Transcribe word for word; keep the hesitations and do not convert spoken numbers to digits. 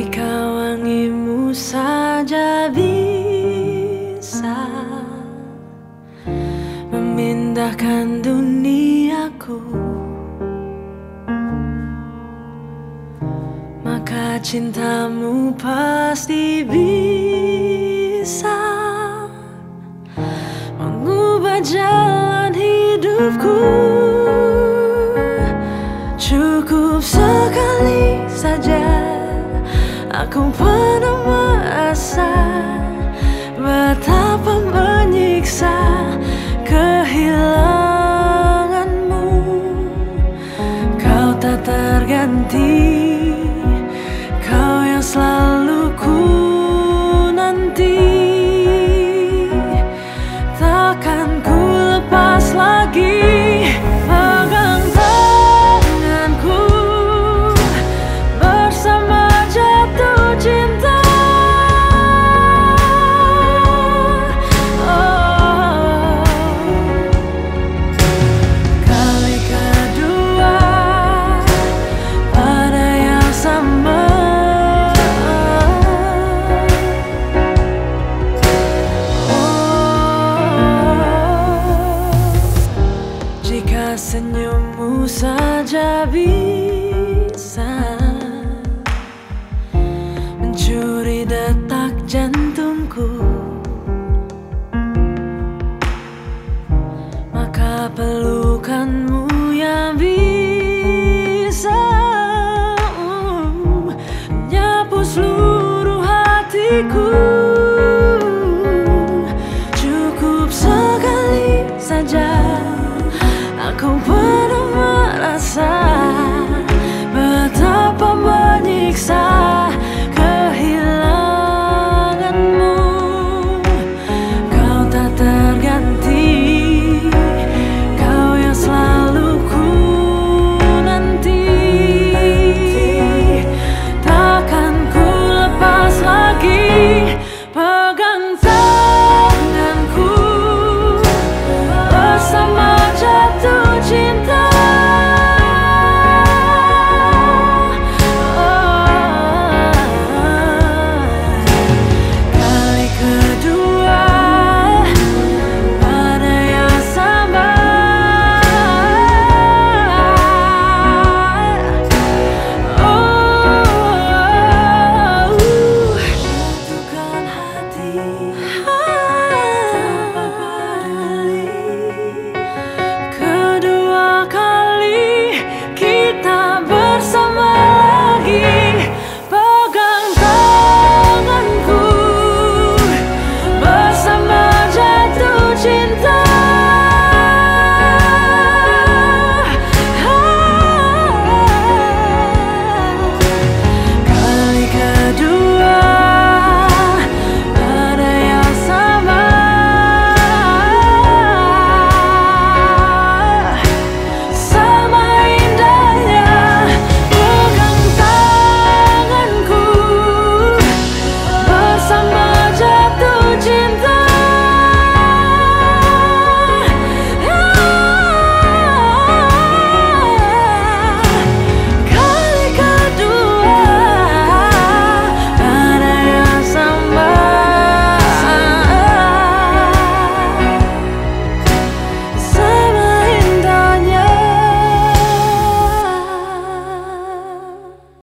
Jika wangimu saja bisa memindahkan duniaku, maka cintamu pasti bisa mengubah jalan hidupku. Cukup sekali saja aku pernah merasa betapa menyiksa kehilanganmu. Kau tak terganti, kau yang selalu ku nanti. Takkan ku lepas lagi pegang tanganku bersama jatuh cinta. Oh, kali kedua pada yang sama. Jika senyummu saja bisa mencuri detak jantungku, maka pelukanmu yang bisa uh, menyapu seluruh hatiku.